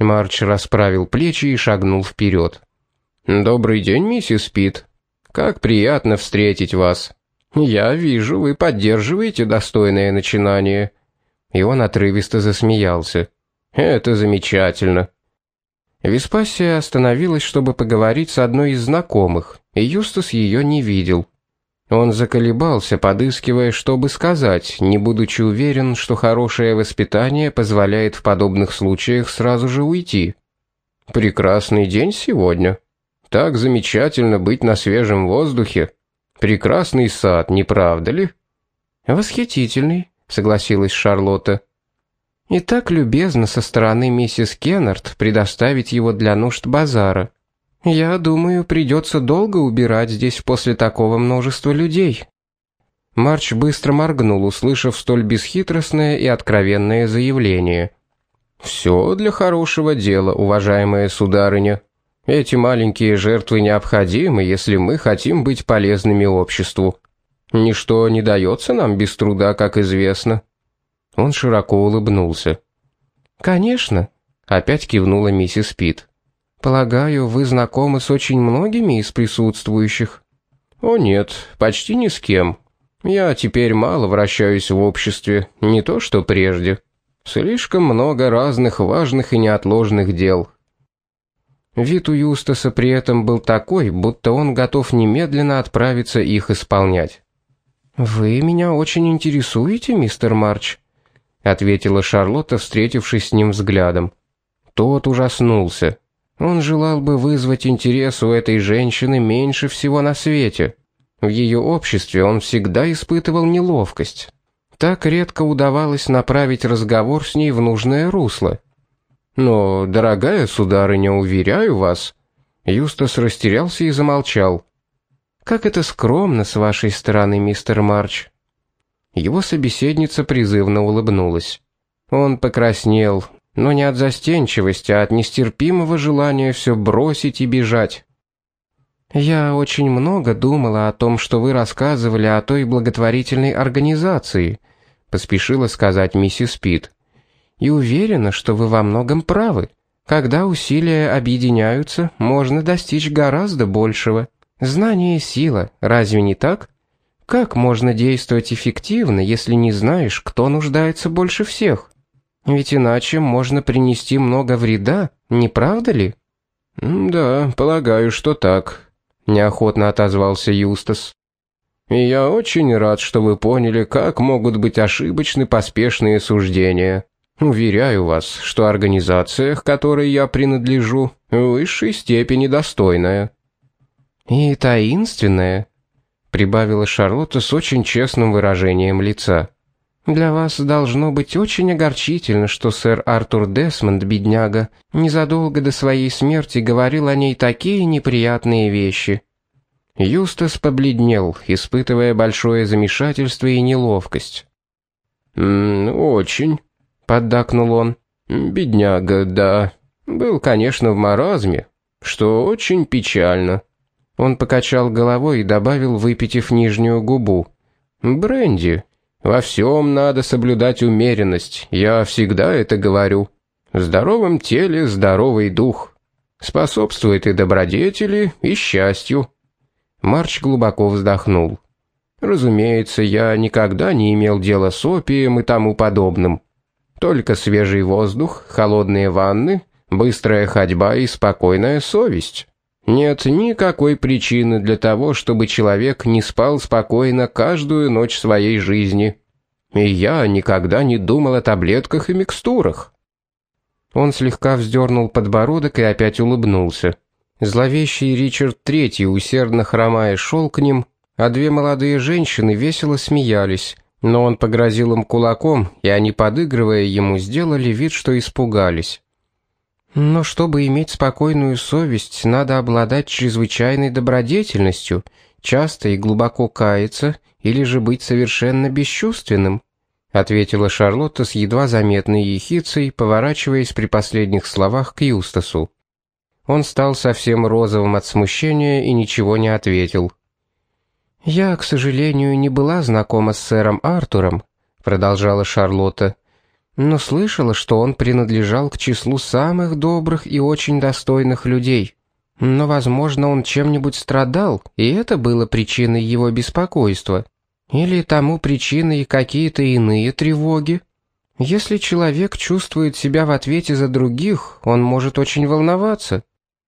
Марч расправил плечи и шагнул вперед. «Добрый день, миссис Питт. Как приятно встретить вас. Я вижу, вы поддерживаете достойное начинание». И он отрывисто засмеялся. «Это замечательно». Веспасия остановилась, чтобы поговорить с одной из знакомых, и Юстас ее не видел. Он заколебался, подыскивая, что бы сказать, не будучи уверен, что хорошее воспитание позволяет в подобных случаях сразу же уйти. «Прекрасный день сегодня. Так замечательно быть на свежем воздухе. Прекрасный сад, не правда ли?» «Восхитительный», — согласилась Шарлотта. «И так любезно со стороны миссис Кеннард предоставить его для нужд базара. Я думаю, придется долго убирать здесь после такого множества людей». Марч быстро моргнул, услышав столь бесхитростное и откровенное заявление. «Все для хорошего дела, уважаемая сударыня. Эти маленькие жертвы необходимы, если мы хотим быть полезными обществу. Ничто не дается нам без труда, как известно». Он широко улыбнулся. «Конечно», — опять кивнула миссис Питт. «Полагаю, вы знакомы с очень многими из присутствующих?» «О нет, почти ни с кем. Я теперь мало вращаюсь в обществе, не то что прежде. Слишком много разных важных и неотложных дел». Вид у Юстаса при этом был такой, будто он готов немедленно отправиться их исполнять. «Вы меня очень интересуете, мистер Марч», — ответила Шарлотта, встретившись с ним взглядом. Тот ужаснулся. Он желал бы вызвать интерес у этой женщины меньше всего на свете. В ее обществе он всегда испытывал неловкость. Так редко удавалось направить разговор с ней в нужное русло. «Но, дорогая сударыня, уверяю вас...» Юстас растерялся и замолчал. «Как это скромно с вашей стороны, мистер Марч». Его собеседница призывно улыбнулась. Он покраснел, но не от застенчивости, а от нестерпимого желания все бросить и бежать. «Я очень много думала о том, что вы рассказывали о той благотворительной организации», поспешила сказать миссис Питт. «И уверена, что вы во многом правы. Когда усилия объединяются, можно достичь гораздо большего. Знание — сила, разве не так? Как можно действовать эффективно, если не знаешь, кто нуждается больше всех? Ведь иначе можно принести много вреда, не правда ли?» «Да, полагаю, что так», — неохотно отозвался Юстас. «И я очень рад, что вы поняли, как могут быть ошибочны поспешные суждения. Уверяю вас, что организация, к которой я принадлежу, в высшей степени достойная». «И таинственная», — прибавила Шарлотта с очень честным выражением лица. «Для вас должно быть очень огорчительно, что сэр Артур Десмонд, бедняга, незадолго до своей смерти говорил о ней такие неприятные вещи». Юстас побледнел, испытывая большое замешательство и неловкость. «Очень», — поддакнул он. «Бедняга, да. Был, конечно, в маразме, что очень печально». Он покачал головой и добавил, выпитив нижнюю губу. «Бренди. Во всем надо соблюдать умеренность, я всегда это говорю. В здоровом теле здоровый дух. Способствует и добродетели, и счастью». Марч глубоко вздохнул. «Разумеется, я никогда не имел дела с опием и тому подобным. Только свежий воздух, холодные ванны, быстрая ходьба и спокойная совесть. Нет никакой причины для того, чтобы человек не спал спокойно каждую ночь своей жизни. И я никогда не думал о таблетках и микстурах». Он слегка вздернул подбородок и опять улыбнулся. Зловещий Ричард III, усердно хромая, шел к ним, а две молодые женщины весело смеялись, но он погрозил им кулаком, и они, подыгрывая ему, сделали вид, что испугались. «Но чтобы иметь спокойную совесть, надо обладать чрезвычайной добродетельностью, часто и глубоко каяться, или же быть совершенно бесчувственным», ответила Шарлотта с едва заметной ехицей, поворачиваясь при последних словах к Юстасу. Он стал совсем розовым от смущения и ничего не ответил. «Я, к сожалению, не была знакома с сэром Артуром», продолжала Шарлотта. но слышала, что он принадлежал к числу самых добрых и очень достойных людей. Но, возможно, он чем-нибудь страдал, и это было причиной его беспокойства. Или тому причиной какие-то иные тревоги. Если человек чувствует себя в ответе за других, он может очень волноваться».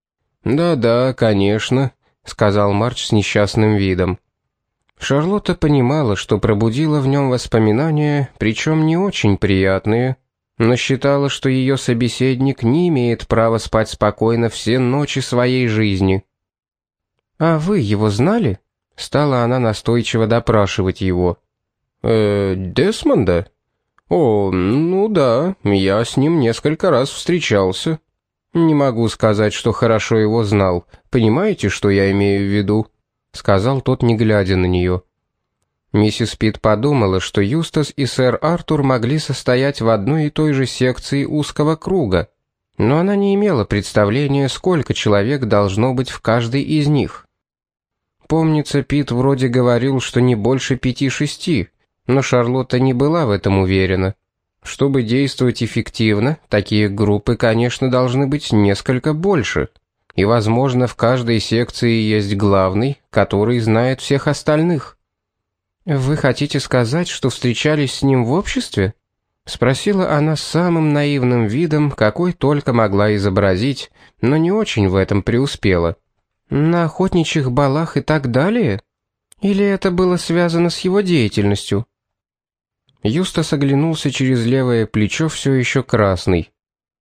«Да-да, конечно», — сказал Марч с несчастным видом. Шарлотта понимала, что пробудила в нем воспоминания, причем не очень приятные, но считала, что ее собеседник не имеет права спать спокойно все ночи своей жизни. «А вы его знали?» — стала она настойчиво допрашивать его. Десмонда? О, ну да, я с ним несколько раз встречался. Не могу сказать, что хорошо его знал. Понимаете, что я имею в виду?» — сказал тот, не глядя на нее. Миссис Питт подумала, что Юстас и сэр Артур могли состоять в одной и той же секции узкого круга, но она не имела представления, сколько человек должно быть в каждой из них. Помнится, Питт вроде говорил, что не больше 5-6, но Шарлотта не была в этом уверена. Чтобы действовать эффективно, такие группы, конечно, должны быть несколько больше. И, возможно, в каждой секции есть главный, который знает всех остальных. «Вы хотите сказать, что встречались с ним в обществе?» — спросила она с самым наивным видом, какой только могла изобразить, но не очень в этом преуспела. «На охотничьих балах и так далее? Или это было связано с его деятельностью?» Юстас оглянулся через левое плечо, все еще красный.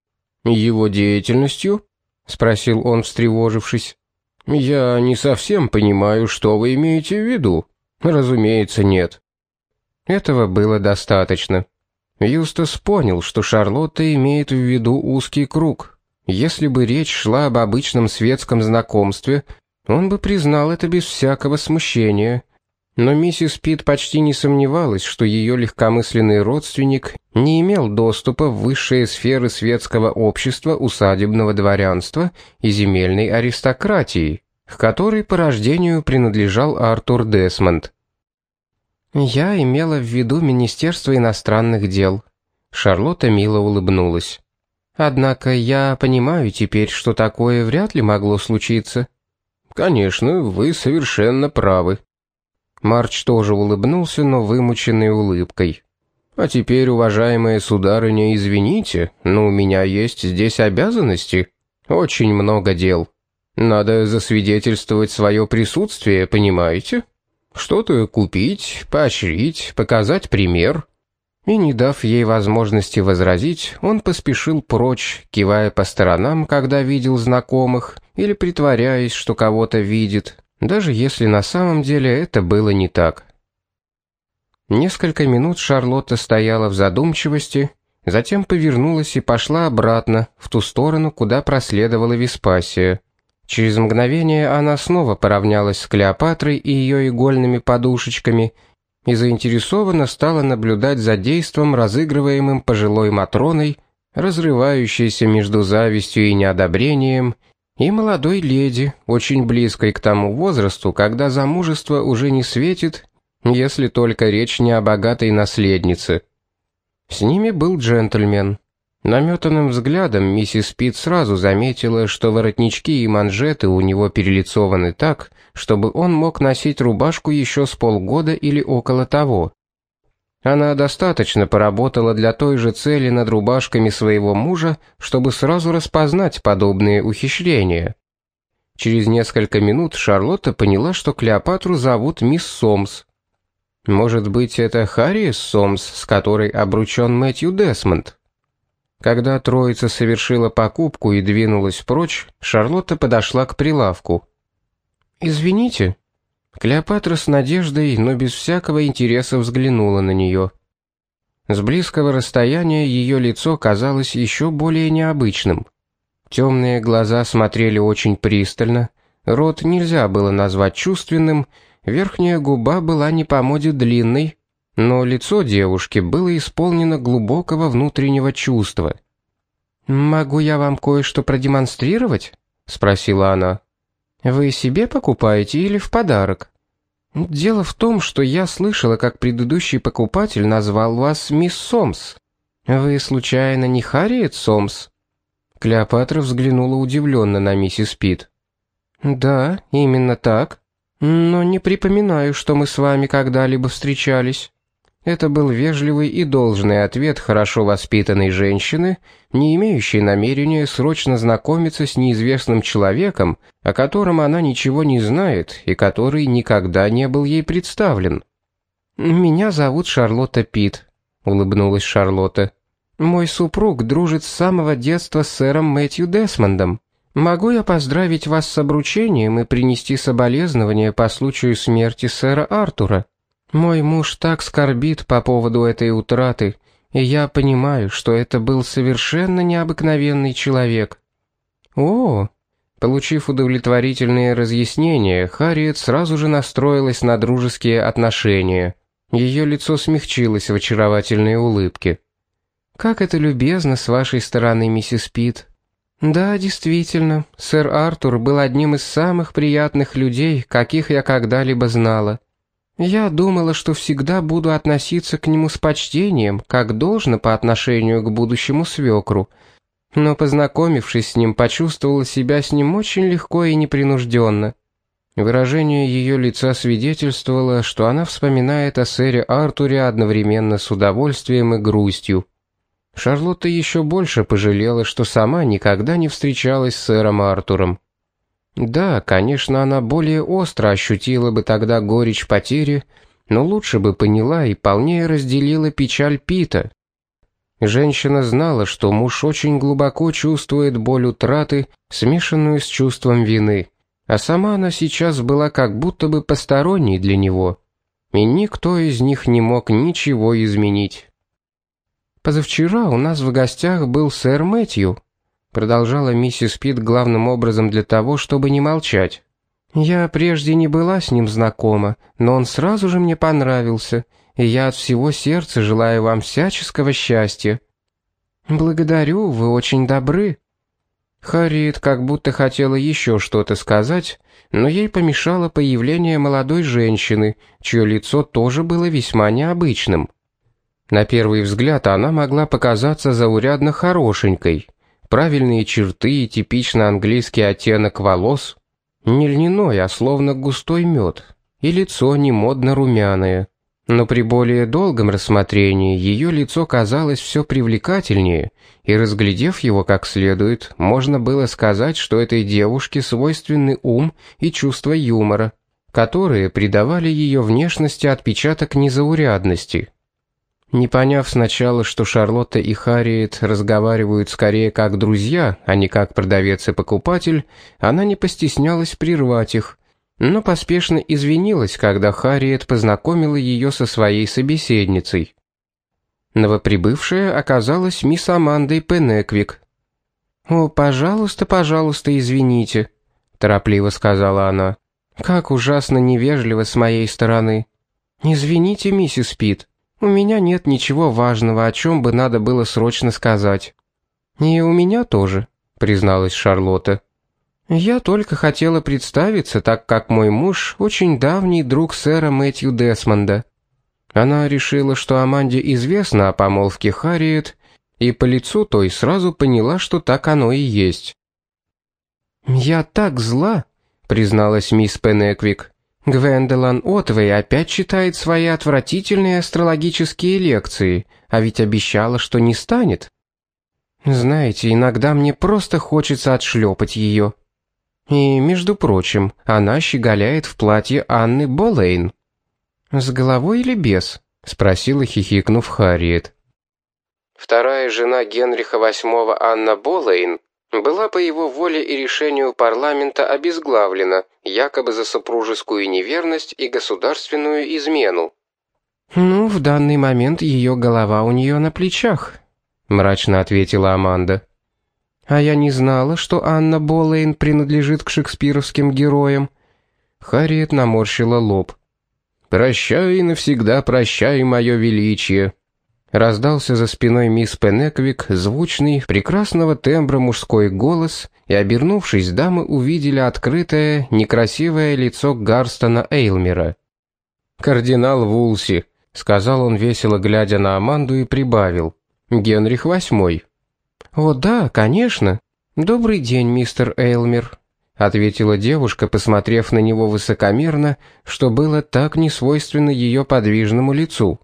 «Его деятельностью?» — спросил он, встревожившись. «Я не совсем понимаю, что вы имеете в виду. Разумеется, нет». Этого было достаточно. Юстас понял, что Шарлотта имеет в виду узкий круг. Если бы речь шла об обычном светском знакомстве, он бы признал это без всякого смущения. Но миссис Питт почти не сомневалась, что ее легкомысленный родственник не имел доступа в высшие сферы светского общества, усадебного дворянства и земельной аристократии, к которой по рождению принадлежал Артур Десмонд. «Я имела в виду Министерство иностранных дел». Шарлотта мило улыбнулась. «Однако я понимаю теперь, что такое вряд ли могло случиться». «Конечно, вы совершенно правы». Марч тоже улыбнулся, но вымученной улыбкой. «А теперь, уважаемая сударыня, извините, но у меня есть здесь обязанности. Очень много дел. Надо засвидетельствовать свое присутствие, понимаете? Что-то купить, поощрить, показать пример». И, не дав ей возможности возразить, он поспешил прочь, кивая по сторонам, когда видел знакомых, или притворяясь, что кого-то видит, даже если на самом деле это было не так. Несколько минут Шарлотта стояла в задумчивости, затем повернулась и пошла обратно, в ту сторону, куда проследовала Веспасия. Через мгновение она снова поравнялась с Клеопатрой и ее игольными подушечками и заинтересованно стала наблюдать за действом, разыгрываемым пожилой Матроной, разрывающейся между завистью и неодобрением, и молодой леди, очень близкой к тому возрасту, когда замужество уже не светит, если только речь не о богатой наследнице. С ними был джентльмен. Наметанным взглядом миссис Питт сразу заметила, что воротнички и манжеты у него перелицованы так, чтобы он мог носить рубашку еще с полгода или около того. Она достаточно поработала для той же цели над рубашками своего мужа, чтобы сразу распознать подобные ухищрения. Через несколько минут Шарлотта поняла, что Клеопатру зовут мисс Сомс. Может быть, это Харриет Сомс, с которой обручен Мэтью Десмонд? Когда троица совершила покупку и двинулась прочь, Шарлотта подошла к прилавку. «Извините». Клеопатра с надеждой, но без всякого интереса взглянула на нее. С близкого расстояния ее лицо казалось еще более необычным. Темные глаза смотрели очень пристально, рот нельзя было назвать чувственным, верхняя губа была не по моде длинной, но лицо девушки было исполнено глубокого внутреннего чувства. «Могу я вам кое-что продемонстрировать?» — спросила она. «Вы себе покупаете или в подарок?» «Дело в том, что я слышала, как предыдущий покупатель назвал вас мисс Сомс. «Вы, случайно, не Харриет Сомс?» Клеопатра взглянула удивленно на миссис Питт. «Да, именно так. Но не припоминаю, что мы с вами когда-либо встречались». Это был вежливый и должный ответ хорошо воспитанной женщины, не имеющей намерения срочно знакомиться с неизвестным человеком, о котором она ничего не знает и который никогда не был ей представлен. «Меня зовут Шарлотта Питт», — улыбнулась Шарлотта. «Мой супруг дружит с самого детства с сэром Мэтью Десмондом. Могу я поздравить вас с обручением и принести соболезнования по случаю смерти сэра Артура? Мой муж так скорбит по поводу этой утраты, и я понимаю, что это был совершенно необыкновенный человек». «О!» Получив удовлетворительные разъяснения, Харриет сразу же настроилась на дружеские отношения. Ее лицо смягчилось в очаровательной улыбке. «Как это любезно с вашей стороны, миссис Питт. Да, действительно, сэр Артур был одним из самых приятных людей, каких я когда-либо знала. Я думала, что всегда буду относиться к нему с почтением, как должно по отношению к будущему свекру, но, познакомившись с ним, почувствовала себя с ним очень легко и непринужденно». Выражение ее лица свидетельствовало, что она вспоминает о сэре Артуре одновременно с удовольствием и грустью. Шарлотта еще больше пожалела, что сама никогда не встречалась с сэром Артуром. Да, конечно, она более остро ощутила бы тогда горечь потери, но лучше бы поняла и полнее разделила печаль Пита. Женщина знала, что муж очень глубоко чувствует боль утраты, смешанную с чувством вины, а сама она сейчас была как будто бы посторонней для него, и никто из них не мог ничего изменить. «Позавчера у нас в гостях был сэр Мэтью», продолжала миссис Питт главным образом для того, чтобы не молчать. «Я прежде не была с ним знакома, но он сразу же мне понравился, и я от всего сердца желаю вам всяческого счастья». «Благодарю, вы очень добры». Харриет как будто хотела еще что-то сказать, но ей помешало появление молодой женщины, чье лицо тоже было весьма необычным. На первый взгляд она могла показаться заурядно хорошенькой. Правильные черты и типично английский оттенок волос. Не льняной, а словно густой мед. И лицо не модно румяное. Но при более долгом рассмотрении ее лицо казалось все привлекательнее, и, разглядев его как следует, можно было сказать, что этой девушке свойственны ум и чувство юмора, которые придавали ее внешности отпечаток незаурядности. Не поняв сначала, что Шарлотта и Харриет разговаривают скорее как друзья, а не как продавец и покупатель, она не постеснялась прервать их, но поспешно извинилась, когда Харриет познакомила ее со своей собеседницей. Новоприбывшая оказалась мисс Амандой Пенеквик. «О, пожалуйста, пожалуйста, извините», — торопливо сказала она. «Как ужасно невежливо с моей стороны. Извините, миссис Питт. У меня нет ничего важного, о чем бы надо было срочно сказать». «И у меня тоже», — призналась Шарлотта. «Я только хотела представиться, так как мой муж очень давний друг сэра Мэтью Десмонда». Она решила, что Аманде известно о помолвке Харриет, и по лицу той сразу поняла, что так оно и есть. «Я так зла», — призналась мисс Пенеквик. «Гвендолан Отвей опять читает свои отвратительные астрологические лекции, а ведь обещала, что не станет. Знаете, иногда мне просто хочется отшлепать ее. И, между прочим, она щеголяет в платье Анны Болейн». «С головой или без?» — спросила, хихикнув, Харриет. Вторая жена Генриха VIII Анна Болейн была по его воле и решению парламента обезглавлена, якобы за супружескую неверность и государственную измену. «Ну, в данный момент ее голова у нее на плечах», — мрачно ответила Аманда. «А я не знала, что Анна Болейн принадлежит к шекспировским героям». Харриет наморщила лоб. «Прощай навсегда, прощай, мое величие». Раздался за спиной мисс Пенеквик звучный, прекрасного тембра мужской голос, и, обернувшись, дамы увидели открытое, некрасивое лицо Гарстона Эйлмера. «Кардинал Вулси», — сказал он, весело глядя на Аманду, и прибавил. Генрих VIII. «О да, конечно. Добрый день, мистер Эйлмер», — ответила девушка, посмотрев на него высокомерно, что было так несвойственно ее подвижному лицу.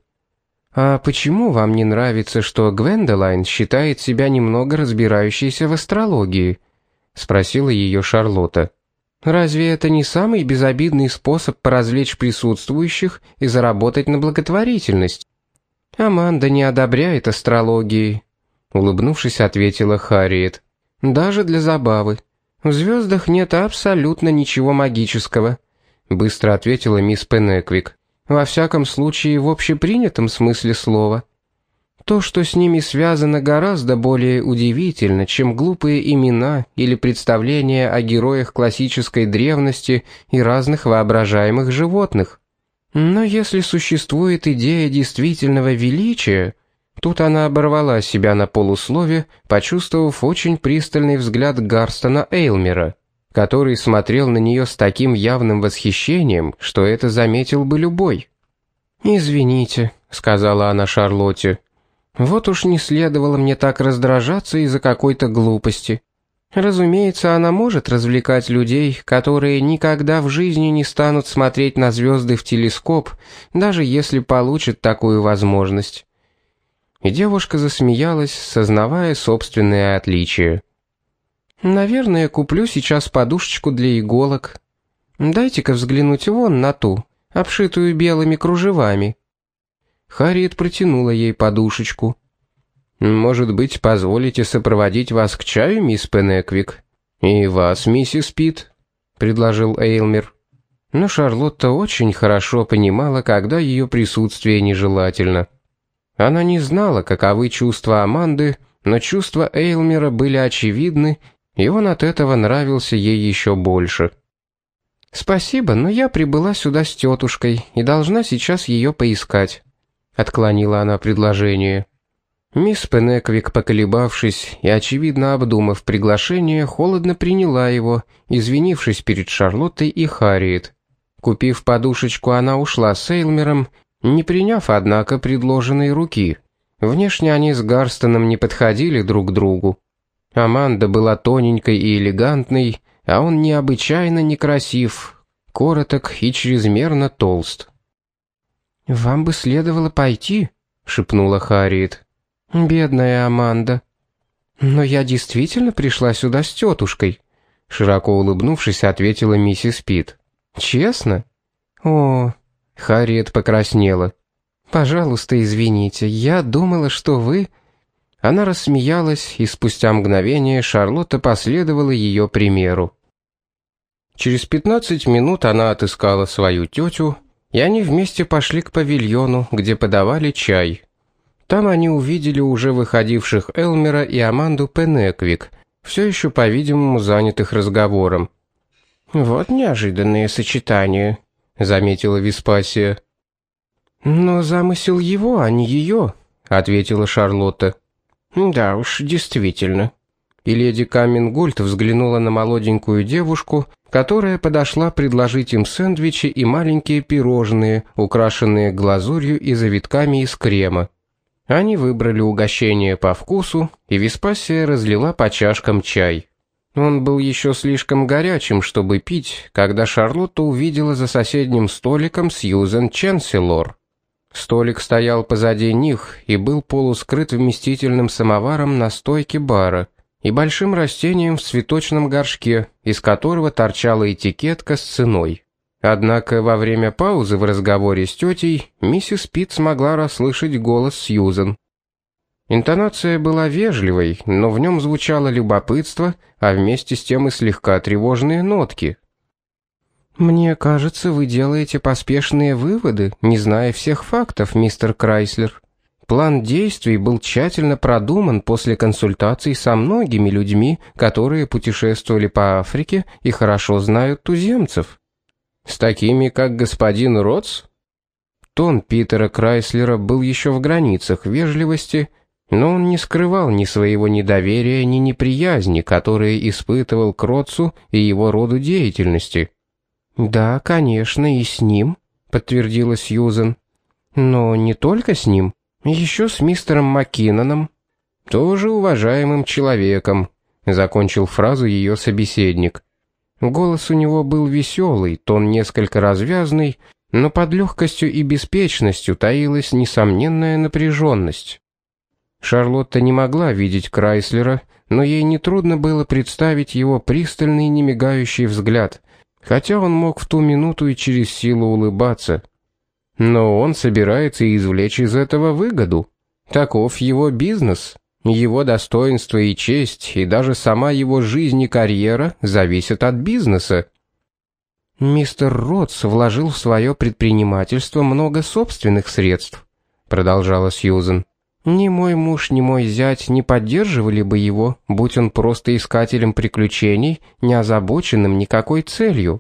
«А почему вам не нравится, что Гвендолайн считает себя немного разбирающейся в астрологии?» — спросила ее Шарлотта. «Разве это не самый безобидный способ поразвлечь присутствующих и заработать на благотворительность?» «Аманда не одобряет астрологии», — улыбнувшись, ответила Харриет. «Даже для забавы. В звездах нет абсолютно ничего магического», — быстро ответила мисс Пенеквик. «Во всяком случае, в общепринятом смысле слова. То, что с ними связано, гораздо более удивительно, чем глупые имена или представления о героях классической древности и разных воображаемых животных. Но если существует идея действительного величия...» Тут она оборвала себя на полуслове, почувствовав очень пристальный взгляд Гарстона Эйлмера, который смотрел на нее с таким явным восхищением, что это заметил бы любой. «Извините», — сказала она Шарлотте, — «вот уж не следовало мне так раздражаться из-за какой-то глупости. Разумеется, она может развлекать людей, которые никогда в жизни не станут смотреть на звезды в телескоп, даже если получат такую возможность». И девушка засмеялась, сознавая собственное отличие. «Наверное, куплю сейчас подушечку для иголок. Дайте-ка взглянуть вон на ту, обшитую белыми кружевами». Харриет протянула ей подушечку. «Может быть, позволите сопроводить вас к чаю, мисс Пенеквик? И вас, миссис Питт?» — предложил Эйлмер. Но Шарлотта очень хорошо понимала, когда ее присутствие нежелательно. Она не знала, каковы чувства Аманды, но чувства Эйлмера были очевидны, и он от этого нравился ей еще больше. «Спасибо, но я прибыла сюда с тетушкой и должна сейчас ее поискать», — отклонила она предложение. Мисс Пенеквик, поколебавшись и, очевидно, обдумав приглашение, холодно приняла его, извинившись перед Шарлоттой и Харриет. Купив подушечку, она ушла с Эйлмером, не приняв, однако, предложенной руки. Внешне они с Гарстоном не подходили друг к другу. Аманда была тоненькой и элегантной, а он необычайно некрасив, короток и чрезмерно толст. «Вам бы следовало пойти», — шепнула Харриет. «Бедная Аманда». «Но я действительно пришла сюда с тетушкой», — широко улыбнувшись, ответила миссис Питт. «Честно?» «О...» Харриет покраснела. «Пожалуйста, извините, я думала, что вы...» Она рассмеялась, и спустя мгновение Шарлотта последовала ее примеру. Через 15 минут она отыскала свою тетю, и они вместе пошли к павильону, где подавали чай. Там они увидели уже выходивших Элмера и Аманду Пенеквик, все еще, по-видимому, занятых разговором. «Вот неожиданное сочетание», — заметила Веспасия. «Но замысел его, а не ее», — ответила Шарлотта. «Да уж, действительно». И леди Камингольд взглянула на молоденькую девушку, которая подошла предложить им сэндвичи и маленькие пирожные, украшенные глазурью и завитками из крема. Они выбрали угощение по вкусу, и Веспасия разлила по чашкам чай. Он был еще слишком горячим, чтобы пить, когда Шарлотта увидела за соседним столиком Сьюзен Ченсилор. Столик стоял позади них и был полускрыт вместительным самоваром на стойке бара и большим растением в цветочном горшке, из которого торчала этикетка с ценой. Однако во время паузы в разговоре с тетей миссис Питт смогла расслышать голос Сьюзен. Интонация была вежливой, но в нем звучало любопытство, а вместе с тем и слегка тревожные нотки. «Мне кажется, вы делаете поспешные выводы, не зная всех фактов, мистер Крайслер. План действий был тщательно продуман после консультаций со многими людьми, которые путешествовали по Африке и хорошо знают туземцев. С такими, как господин Ротс?» Тон Питера Крайслера был еще в границах вежливости, но он не скрывал ни своего недоверия, ни неприязни, которые испытывал к Ротсу и его роду деятельности. «Да, конечно, и с ним», — подтвердила Сьюзен. «Но не только с ним, еще с мистером Маккиноном, тоже уважаемым человеком», — закончил фразу ее собеседник. Голос у него был веселый, тон несколько развязный, но под легкостью и беспечностью таилась несомненная напряженность. Шарлотта не могла видеть Крайслера, но ей нетрудно было представить его пристальный немигающий взгляд, хотя он мог в ту минуту и через силу улыбаться. Но он собирается извлечь из этого выгоду. Таков его бизнес. Его достоинство и честь, и даже сама его жизнь и карьера зависят от бизнеса. «Мистер Ротс вложил в свое предпринимательство много собственных средств», — продолжала Сьюзен. «Ни мой муж, ни мой зять не поддерживали бы его, будь он просто искателем приключений, не озабоченным никакой целью».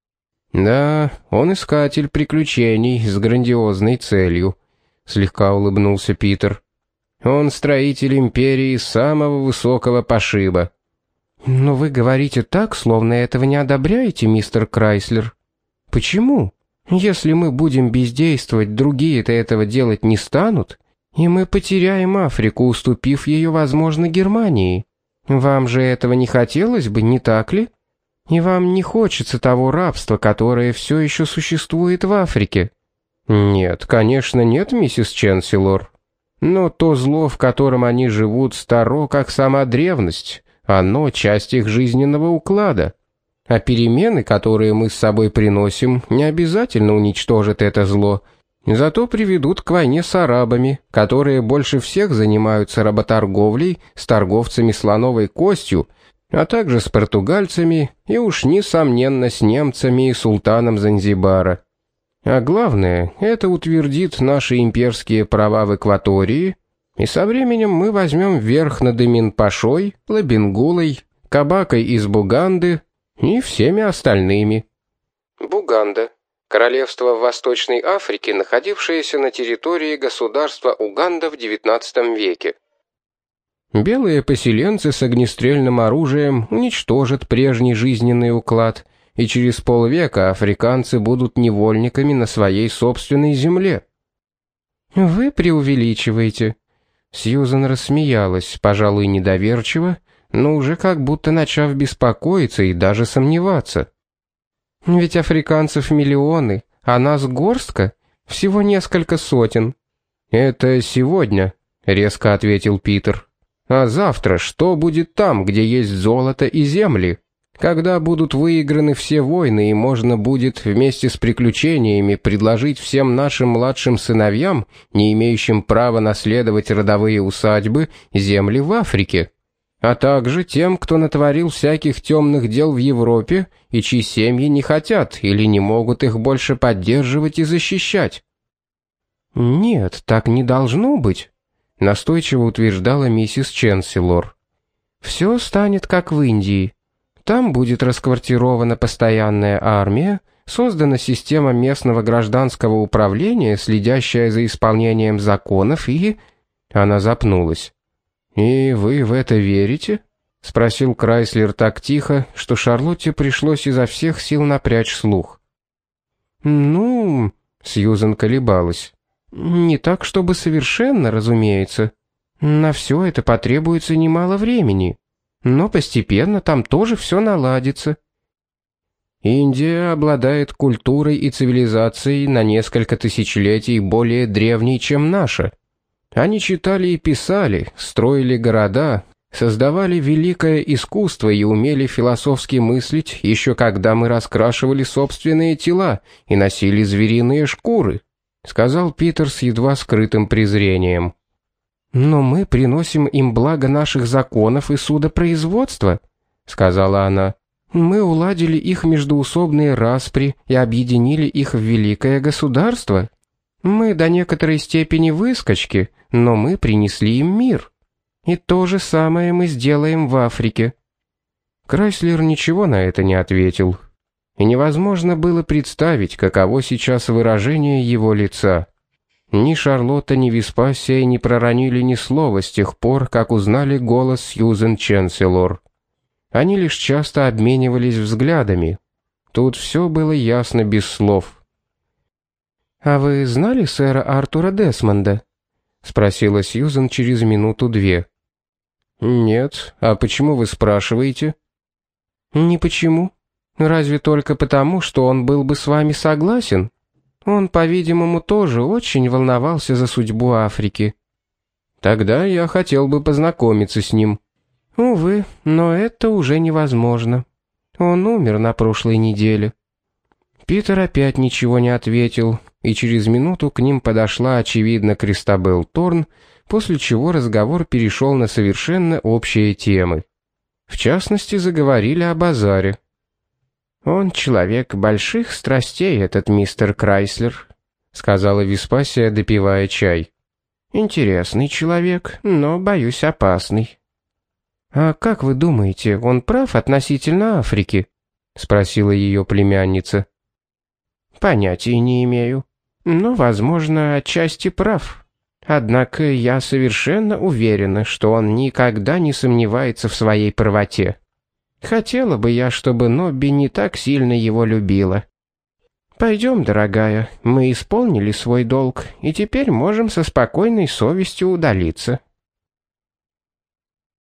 «Да, он искатель приключений с грандиозной целью», — слегка улыбнулся Питер. «Он строитель империи самого высокого пошиба». «Но вы говорите так, словно этого не одобряете, мистер Крайслер. Почему? Если мы будем бездействовать, другие-то этого делать не станут, и мы потеряем Африку, уступив ее, возможно, Германии. Вам же этого не хотелось бы, не так ли? И вам не хочется того рабства, которое все еще существует в Африке?» «Нет, конечно, нет, миссис Ченсилор. Но то зло, в котором они живут, старо, как сама древность». Оно часть их жизненного уклада. А перемены, которые мы с собой приносим, не обязательно уничтожат это зло, зато приведут к войне с арабами, которые больше всех занимаются работорговлей с торговцами слоновой костью, а также с португальцами и уж несомненно с немцами и султаном Занзибара. А главное, это утвердит наши имперские права в Экватории, и со временем мы возьмем верх над Эмин-Пашой, Лабингулой, Кабакой из Буганды и всеми остальными. Буганда – королевство в Восточной Африке, находившееся на территории государства Уганда в XIX веке. Белые поселенцы с огнестрельным оружием уничтожат прежний жизненный уклад, и через полвека африканцы будут невольниками на своей собственной земле. «Вы преувеличиваете». Сьюзен рассмеялась, пожалуй, недоверчиво, но уже как будто начав беспокоиться и даже сомневаться. «Ведь африканцев миллионы, а нас горстка, всего несколько сотен». «Это сегодня», — резко ответил Питер. «А завтра что будет там, где есть золото и земли? Когда будут выиграны все войны и можно будет вместе с приключениями предложить всем нашим младшим сыновьям, не имеющим права наследовать родовые усадьбы, земли в Африке, а также тем, кто натворил всяких темных дел в Европе и чьи семьи не хотят или не могут их больше поддерживать и защищать». «Нет, так не должно быть», — настойчиво утверждала миссис Ченсилор. «Все станет как в Индии. Там будет расквартирована постоянная армия, создана система местного гражданского управления, следящая за исполнением законов, и...» Она запнулась. «И вы в это верите?» — спросил Крайслер так тихо, что Шарлотте пришлось изо всех сил напрячь слух. «Ну...» — Сьюзен колебалась. «Не так, чтобы совершенно, разумеется. На все это потребуется немало времени. Но постепенно там тоже все наладится». «Индия обладает культурой и цивилизацией на несколько тысячелетий более древней, чем наша. Они читали и писали, строили города, создавали великое искусство и умели философски мыслить, еще когда мы раскрашивали собственные тела и носили звериные шкуры», — сказал Питер с едва скрытым презрением. «Но мы приносим им благо наших законов и судопроизводства», — сказала она. «Мы уладили их междоусобные распри и объединили их в великое государство. Мы до некоторой степени выскочки, но мы принесли им мир. И то же самое мы сделаем в Африке». Крайслер ничего на это не ответил. И невозможно было представить, каково сейчас выражение его лица. Ни Шарлотта, ни Веспасия не проронили ни слова с тех пор, как узнали голос Сьюзен Ченсилор. Они лишь часто обменивались взглядами. Тут все было ясно без слов. «А вы знали сэра Артура Десмонда?» — спросила Сьюзен через минуту-две. Нет, а почему вы спрашиваете? Не почему. Разве только потому, что он был бы с вами согласен. Он, по-видимому, тоже очень волновался за судьбу Африки. Тогда я хотел бы познакомиться с ним. Увы, но это уже невозможно. Он умер на прошлой неделе. Питер опять ничего не ответил, и через минуту к ним подошла, очевидно, Кристабелл Торн, после чего разговор перешел на совершенно общие темы. В частности, заговорили о базаре. «Он человек больших страстей, этот мистер Крайслер», — сказала Веспасия, допивая чай. «Интересный человек, но, боюсь, опасный». «А как вы думаете, он прав относительно Африки?» — спросила ее племянница. «Понятия не имею, но, возможно, отчасти прав. Однако я совершенно уверена, что он никогда не сомневается в своей правоте. Хотела бы я, чтобы Нобби не так сильно его любила. Пойдем, дорогая, мы исполнили свой долг, и теперь можем со спокойной совестью удалиться».